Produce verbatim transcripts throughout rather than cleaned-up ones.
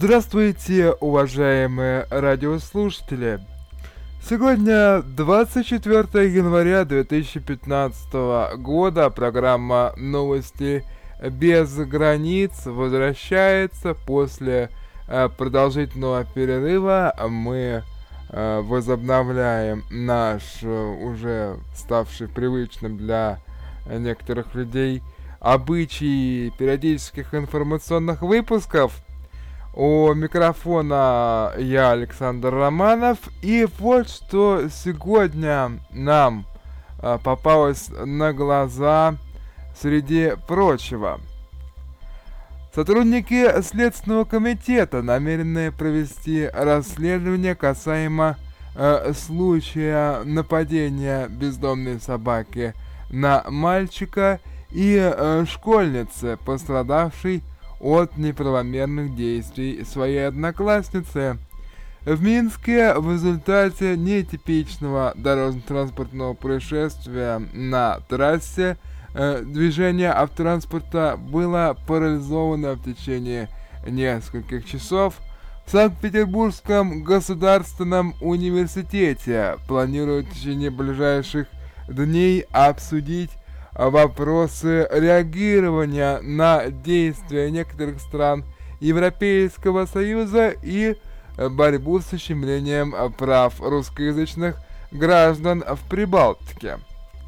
Здравствуйте, уважаемые радиослушатели! Сегодня двадцать четвёртое января две тысячи пятнадцатого года. Программа «Новости без границ» возвращается после э, продолжительного перерыва. Мы э, возобновляем наш э, уже ставший привычным для некоторых людей обычай периодических информационных выпусков. У микрофона я, Александр Романов, и вот что сегодня нам а, попалось на глаза среди прочего. Сотрудники Следственного комитета намерены провести расследование касаемо э, случая нападения бездомной собаки на мальчика и э, школьницы, пострадавшей от неправомерных действий своей одноклассницы. В Минске в результате нетипичного дорожно-транспортного происшествия на трассе э, движение автотранспорта было парализовано в течение нескольких часов. В Санкт-Петербургском государственном университете планируют в течение ближайших дней обсудить вопросы реагирования на действия некоторых стран Европейского Союза и борьбу с ущемлением прав русскоязычных граждан в Прибалтике.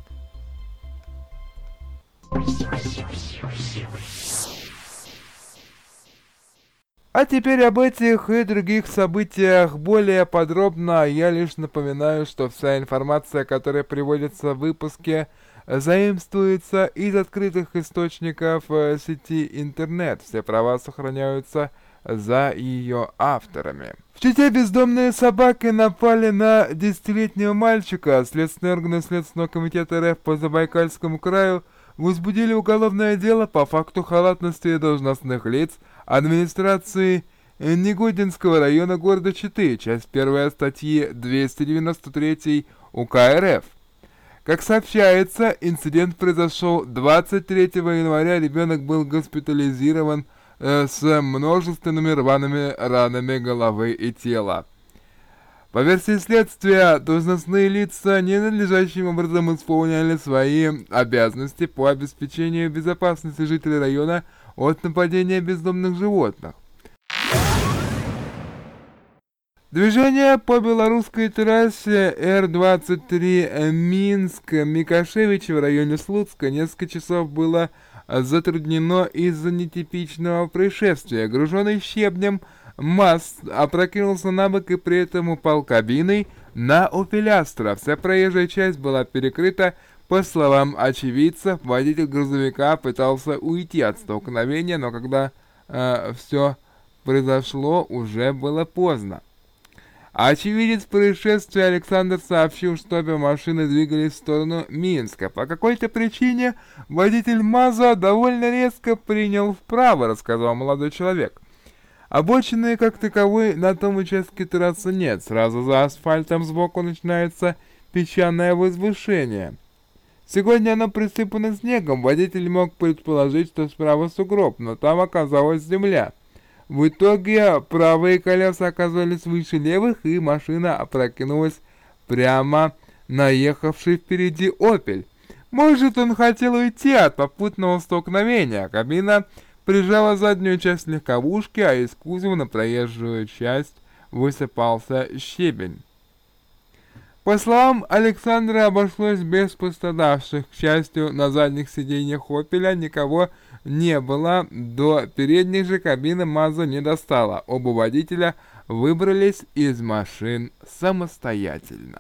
А теперь об этих и других событиях более подробно. Я лишь напоминаю, что вся информация, которая приводится в выпуске, заимствуется из открытых источников э, сети интернет. Все права сохраняются за ее авторами. В Чите бездомные собаки напали на десятилетнего мальчика. Следственные органы Следственного комитета РФ по Забайкальскому краю возбудили уголовное дело по факту халатности должностных лиц администрации Негодинского района города Читы. Часть первая статьи двести девяносто три УК РФ. Как сообщается, инцидент произошел двадцать третьего января. Ребенок был госпитализирован э, с множественными рваными ранами головы и тела. По версии следствия, должностные лица ненадлежащим образом исполняли свои обязанности по обеспечению безопасности жителей района от нападения бездомных животных. Движение по белорусской трассе Р двадцать три Минск-Микошевич в районе Слуцка несколько часов было затруднено из-за нетипичного происшествия. Груженный щебнем МАЗ опрокинулся на бок и при этом упал кабиной на Opel Astra. Вся проезжая часть была перекрыта. По словам очевидцев, водитель грузовика пытался уйти от столкновения, но когда э, все произошло, уже было поздно. Очевидец происшествия Александр сообщил, что обе машины двигались в сторону Минска. По какой-то причине водитель МАЗа довольно резко принял вправо, рассказал молодой человек. Обочины как таковой на том участке трассы нет. Сразу за асфальтом сбоку начинается песчаное возвышение. Сегодня оно присыпано снегом. Водитель мог предположить, что справа сугроб, но там оказалась земля. В итоге правые колеса оказались выше левых, и машина опрокинулась прямо на ехавший впереди «Опель». Может, он хотел уйти от попутного столкновения. Кабина прижала заднюю часть легковушки, а из кузова на проезжую часть высыпался щебень. По словам Александра, обошлось без пострадавших. К счастью, на задних сиденьях «Опеля» никого не было, до передней же кабины МАЗа не достала. Оба водителя выбрались из машин самостоятельно.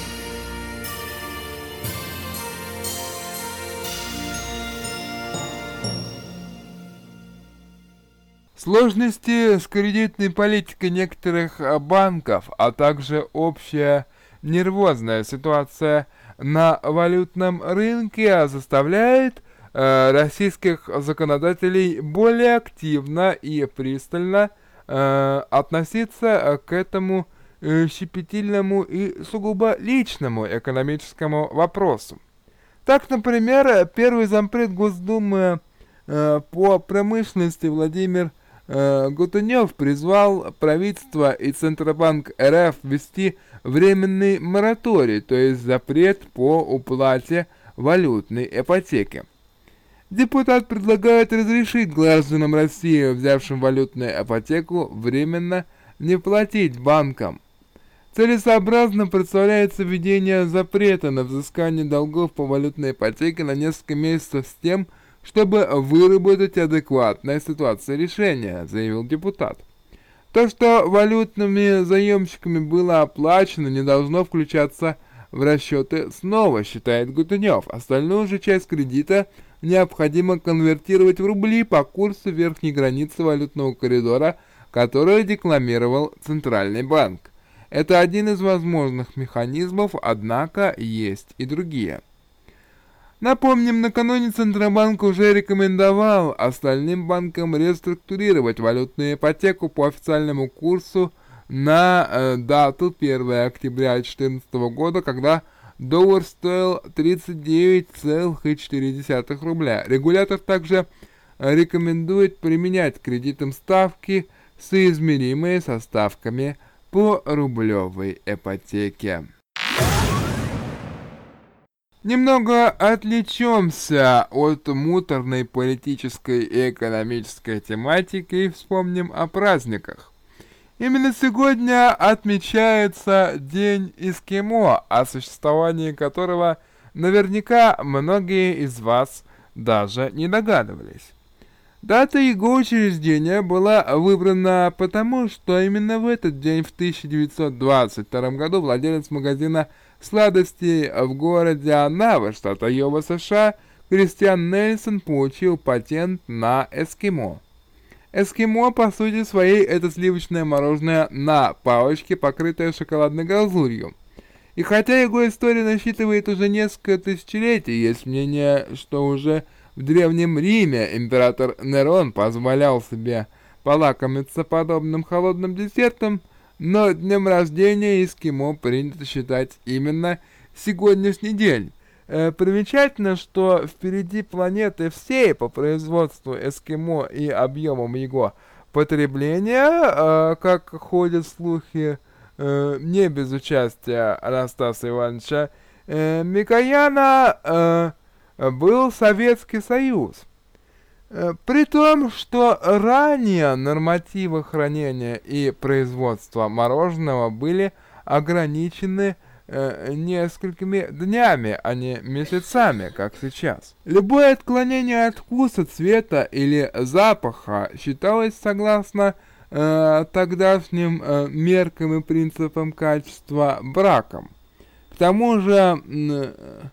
Сложности с кредитной политикой некоторых банков, а также общая нервозная ситуация на валютном рынке заставляет э, российских законодателей более активно и пристально э, относиться к этому э, щепетильному и сугубо личному экономическому вопросу. Так, например, первый зампред Госдумы э, по промышленности Владимир э, Гутунёв призвал правительство и Центробанк РФ ввести временный мораторий, то есть запрет по уплате валютной ипотеки. Депутат предлагает разрешить гражданам России, взявшим валютную ипотеку, временно не платить банкам. Целесообразно представляется введение запрета на взыскание долгов по валютной ипотеке на несколько месяцев с тем, чтобы выработать адекватная ситуация решения, заявил депутат. То, что валютными заемщиками было оплачено, не должно включаться в расчеты снова, считает Гутунёв. Остальную же часть кредита необходимо конвертировать в рубли по курсу верхней границы валютного коридора, которую декламировал Центральный банк. Это один из возможных механизмов, однако есть и другие. Напомним, накануне Центробанк уже рекомендовал остальным банкам реструктурировать валютную ипотеку по официальному курсу на э, дату первого октября две тысячи четырнадцатого года, когда доллар стоил тридцать девять целых четыре десятых рубля. Регулятор также рекомендует применять кредитам ставки, соизмеримые со ставками по рублевой ипотеке. Немного отвлечемся от муторной политической и экономической тематики и вспомним о праздниках. Именно сегодня отмечается День эскимо, о существовании которого наверняка многие из вас даже не догадывались. Дата его учреждения была выбрана потому, что именно в этот день в тысяча девятьсот двадцать втором году владелец магазина сладостей в городе Анава, штат Айова, США, Кристиан Нельсон получил патент на эскимо. Эскимо, по сути своей, это сливочное мороженое на палочке, покрытое шоколадной глазурью. И хотя его история насчитывает уже несколько тысячелетий, есть мнение, что уже в Древнем Риме император Нерон позволял себе полакомиться подобным холодным десертом, но днем рождения эскимо принято считать именно сегодняшний день. Э, примечательно, что впереди планеты всей по производству эскимо и объемам его потребления, э, как ходят слухи, э, не без участия Анастаса Ивановича э, Микояна, э, был Советский Союз. Э, при том, что ранее нормативы хранения и производства мороженого были ограничены несколькими днями, а не месяцами, как сейчас. Любое отклонение от вкуса, цвета или запаха считалось, согласно э, тогдашним э, меркам и принципам качества, браком. К тому же э,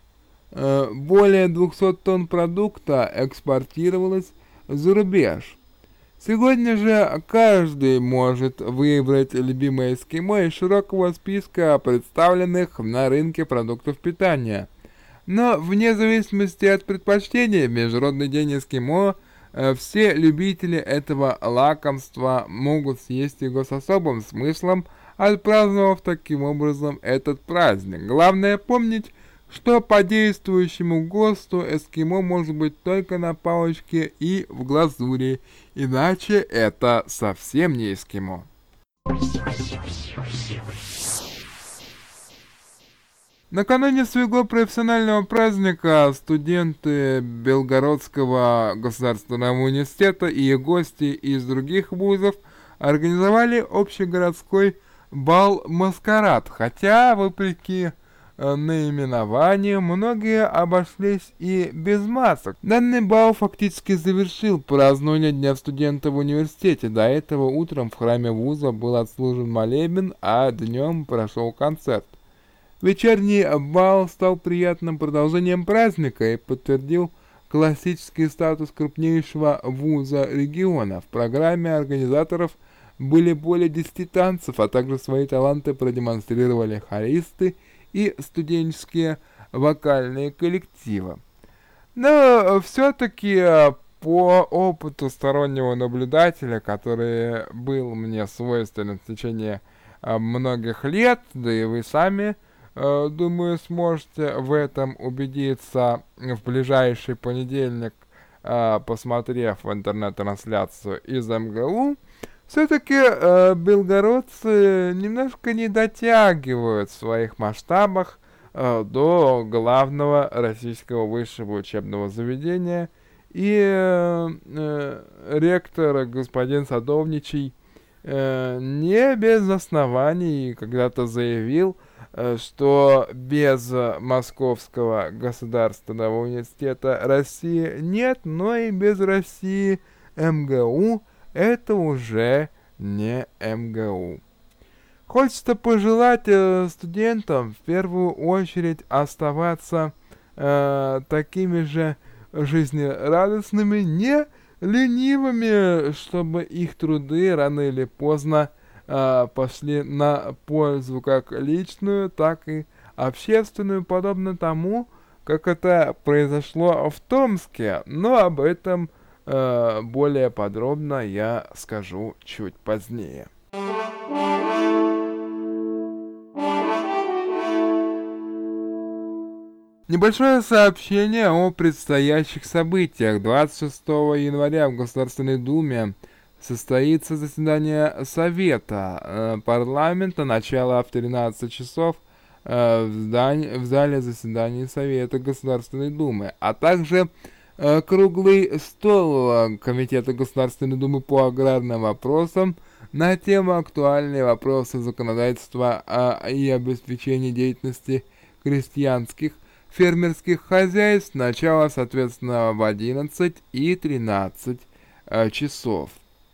э, более двухсот тонн продукта экспортировалось за рубеж. Сегодня же каждый может выбрать любимое эскимо из широкого списка представленных на рынке продуктов питания. Но вне зависимости от предпочтений, в Международный день эскимо э, все любители этого лакомства могут съесть его с особым смыслом, отпраздновав таким образом этот праздник. Главное помнить, что по действующему ГОСТу эскимо может быть только на палочке и в глазури, иначе это совсем не эскимо. Накануне своего профессионального праздника студенты Белгородского государственного университета и гости из других вузов организовали общегородской бал-маскарад, хотя, вопреки наименованию, многие обошлись и без масок. Данный бал фактически завершил празднование Дня студента в университете. До этого утром в храме вуза был отслужен молебен, а днем прошел концерт. Вечерний бал стал приятным продолжением праздника и подтвердил классический статус крупнейшего вуза региона. В программе организаторов были более десяти танцев, а также свои таланты продемонстрировали хористы и студенческие вокальные коллективы. Но все-таки по опыту стороннего наблюдателя, который был мне свойственен в течение многих лет, да и вы сами, думаю, сможете в этом убедиться в ближайший понедельник, э, посмотрев в интернет-трансляцию из эм гэ у, все-таки э, белгородцы немножко не дотягивают в своих масштабах э, до главного российского высшего учебного заведения. И э, э, ректор господин Садовничий э, не без оснований когда-то заявил, э, что без Московского государственного университета России нет, но и без России эм гэ у это уже не эм гэ у. Хочется пожелать э, студентам в первую очередь оставаться э, такими же жизнерадостными, не ленивыми, чтобы их труды рано или поздно э, пошли на пользу как личную, так и общественную, подобно тому, как это произошло в Томске. Но об этом э, более подробно я скажу чуть позднее. Небольшое сообщение о предстоящих событиях. двадцать шестого января в Государственной Думе состоится заседание Совета э, парламента, начало в тринадцать часов э, в, здании, в зале заседаний Совета Государственной Думы, а также э, круглый стол Комитета Государственной Думы по аграрным вопросам на тему актуальные вопросы законодательства э, и обеспечения деятельности крестьянских фермерских хозяйств, начало, соответственно, в одиннадцать и тринадцать э, часов.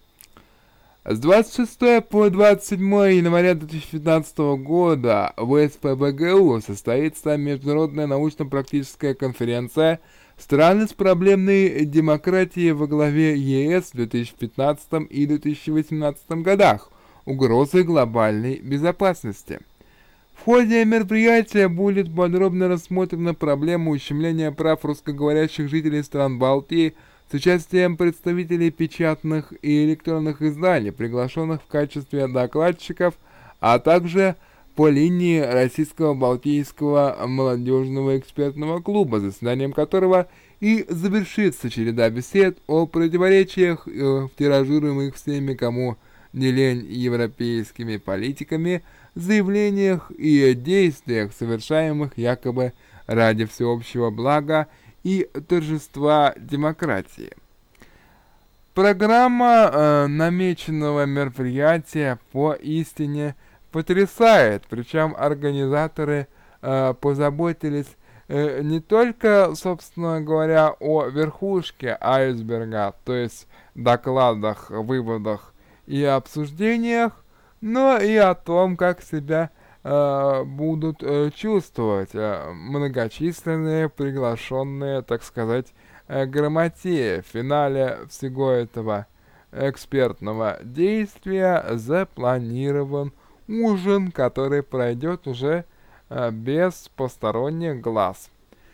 С двадцать шестого по двадцать седьмого января две тысячи пятнадцатого года в эс пэ бэ гэ у состоится международная научно-практическая конференция «Страны с проблемной демократией во главе е эс в две тысячи пятнадцатом и две тысячи восемнадцатом годах. Угрозы глобальной безопасности». В ходе мероприятия будет подробно рассмотрена проблема ущемления прав русскоговорящих жителей стран Балтии с участием представителей печатных и электронных изданий, приглашенных в качестве докладчиков, а также по линии Российского Балтийского молодежного экспертного клуба, заседанием которого и завершится череда бесед о противоречиях в тиражируемых всеми, кому не лень, европейскими политиками, заявлениях и действиях, совершаемых якобы ради всеобщего блага и торжества демократии. Программа э, намеченного мероприятия поистине потрясает, причем организаторы э, позаботились э, не только, собственно говоря, о верхушке айсберга, то есть докладах, выводах и обсуждениях, но и о том, как себя э, будут э, чувствовать э, многочисленные приглашенные, так сказать, э, грамотеи. В финале всего этого экспертного действия запланирован ужин, который пройдет уже э, без посторонних глаз.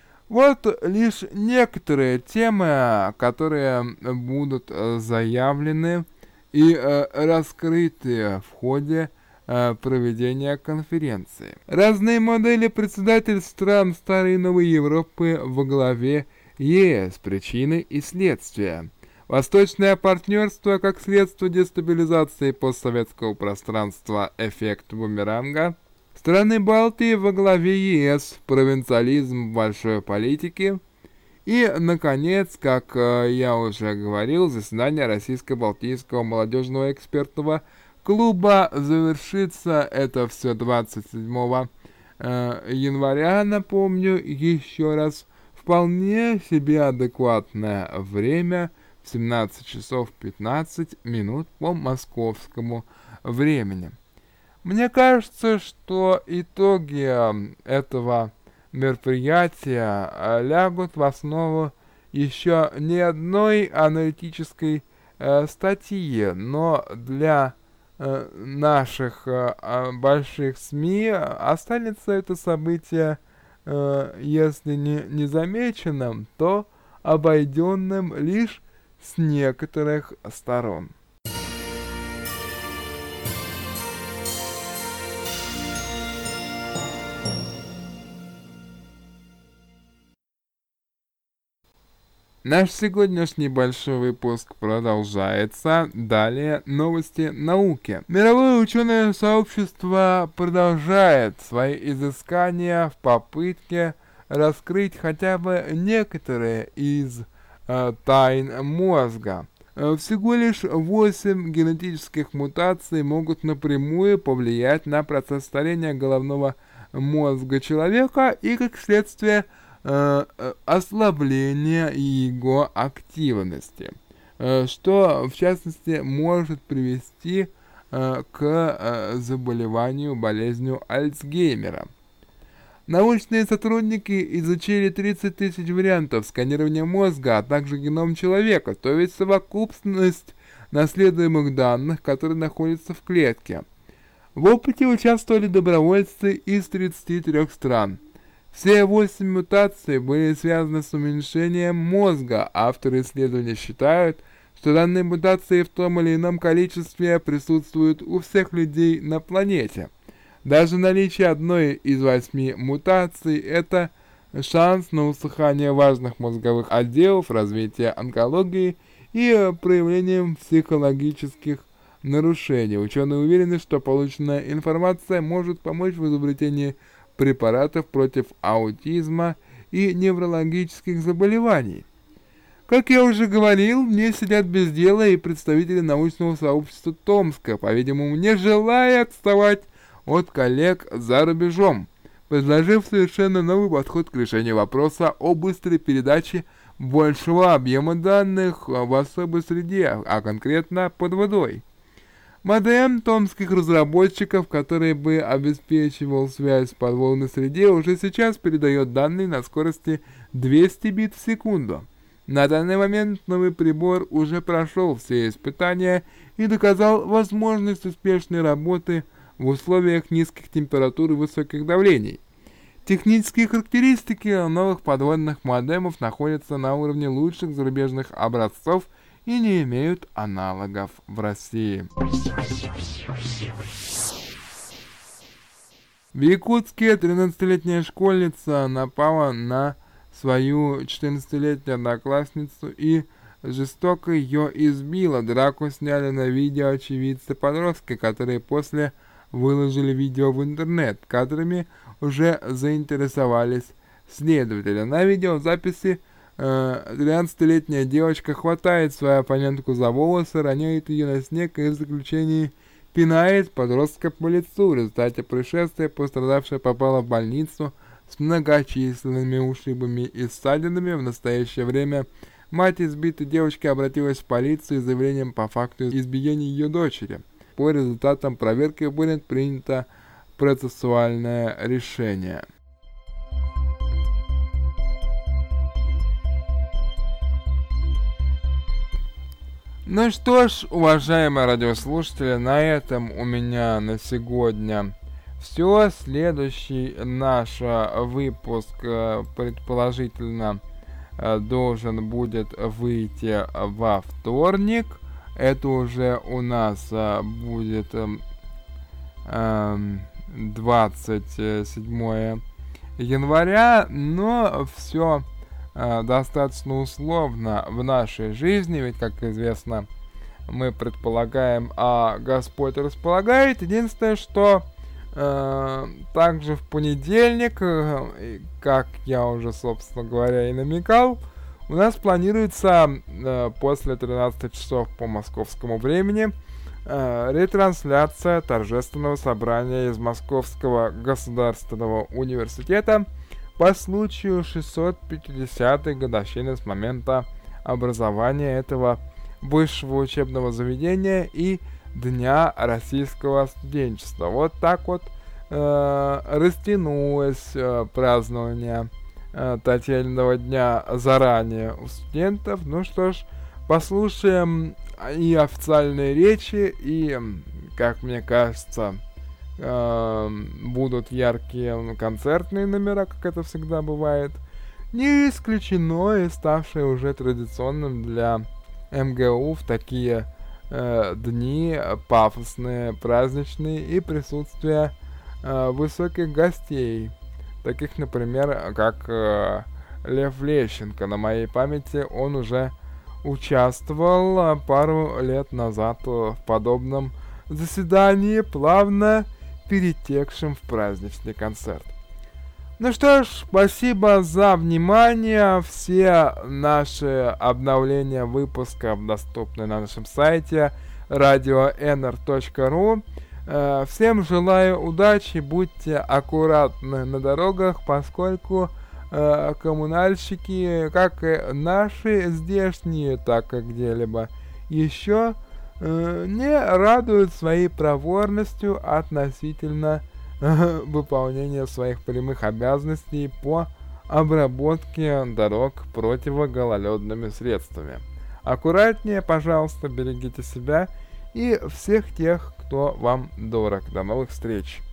Вот лишь некоторые темы, которые будут э, заявлены и э, раскрытые в ходе э, проведения конференции. Разные модели председательств стран Старой и Новой Европы во главе е эс, причины и следствия. Восточное партнерство как средство дестабилизации постсоветского пространства, эффект бумеранга. Страны Балтии во главе е эс, провинциализм в большой политике. И, наконец, как э, я уже говорил, заседание Российско-Балтийского молодежного экспертного клуба завершится это все двадцать седьмого э, января, напомню, еще раз, вполне себе адекватное время в семнадцать часов пятнадцать минут по московскому времени. Мне кажется, что итоги этого мероприятия лягут в основу еще не одной аналитической э, статьи, но для э, наших э, больших СМИ останется это событие, э, если не незамеченным, то обойденным лишь с некоторых сторон. Наш сегодняшний большой выпуск продолжается. Далее новости науки. Мировое ученое сообщество продолжает свои изыскания в попытке раскрыть хотя бы некоторые из э, тайн мозга. Э, Всего лишь восемь генетических мутаций могут напрямую повлиять на процесс старения головного мозга человека и, как следствие, э, э, ослабления его активности, э, что, в частности, может привести э, к э, заболеванию болезнью Альцгеймера. Научные сотрудники изучили тридцать тысяч вариантов сканирования мозга, а также геном человека, то есть совокупность наследуемых данных, которые находятся в клетке. В опыте участвовали добровольцы из тридцати трёх стран. Все восемь мутаций были связаны с уменьшением мозга. Авторы исследования считают, что данные мутации в том или ином количестве присутствуют у всех людей на планете. Даже наличие одной из восьми мутаций – это шанс на усыхание важных мозговых отделов, развитие онкологии и проявлением психологических нарушений. Ученые уверены, что полученная информация может помочь в изобретении препаратов против аутизма и неврологических заболеваний. Как я уже говорил, не сидят без дела и представители научного сообщества Томска, по-видимому, не желая отставать от коллег за рубежом, предложив совершенно новый подход к решению вопроса о быстрой передаче большего объема данных в особой среде, а конкретно под водой. Модем томских разработчиков, который бы обеспечивал связь в подводной среде, уже сейчас передает данные на скорости двести бит в секунду. На данный момент новый прибор уже прошел все испытания и доказал возможность успешной работы в условиях низких температур и высоких давлений. Технические характеристики новых подводных модемов находятся на уровне лучших зарубежных образцов и не имеют аналогов в России. В Якутске тринадцатилетняя школьница напала на свою четырнадцатилетнюю одноклассницу и жестоко ее избила. Драку сняли на видео очевидцы-подростки, которые после выложили видео в интернет. Кадрами уже заинтересовались следователи. На видеозаписи тринадцатилетняя девочка хватает свою оппонентку за волосы, роняет ее на снег и в заключении пинает подростка по лицу. В результате происшествия пострадавшая попала в больницу с многочисленными ушибами и ссадинами. В настоящее время мать избитой девочки обратилась в полицию с заявлением по факту избиения ее дочери. По результатам проверки будет принято процессуальное решение. Ну что ж, уважаемые радиослушатели, на этом у меня на сегодня все. Следующий наш выпуск предположительно должен будет выйти во вторник. Это уже у нас будет двадцать седьмое января, но все достаточно условно в нашей жизни, ведь, как известно, мы предполагаем, а Господь располагает. Единственное, что э, также в понедельник, э, как я уже, собственно говоря, и намекал, у нас планируется э, после тринадцати часов по московскому времени э, ретрансляция торжественного собрания из Московского государственного университета по случаю шестьсот пятидесятой годовщины с момента образования этого высшего учебного заведения и Дня российского студенчества. Вот так вот э, растянулось э, празднование э, Татьяниного дня заранее у студентов. Ну что ж, послушаем и официальные речи, и, как мне кажется, будут яркие концертные номера, как это всегда бывает. Не исключено и ставшее уже традиционным для эм гэ у в такие э, дни пафосные, праздничные и присутствие э, высоких гостей, таких, например, как э, Лев Лещенко. На моей памяти он уже участвовал пару лет назад в подобном заседании, плавно перетекшем в праздничный концерт. Ну что ж, спасибо за внимание. Все наши обновления выпусков доступны на нашем сайте радио эн эр точка ру. Всем желаю удачи, будьте аккуратны на дорогах, поскольку э, коммунальщики, как и наши здешние, так и где-либо еще, э, не радуют своей проворностью относительно э, выполнения своих прямых обязанностей по обработке дорог противогололедными средствами. Аккуратнее, пожалуйста, берегите себя и всех тех, кто вам дорог. До новых встреч!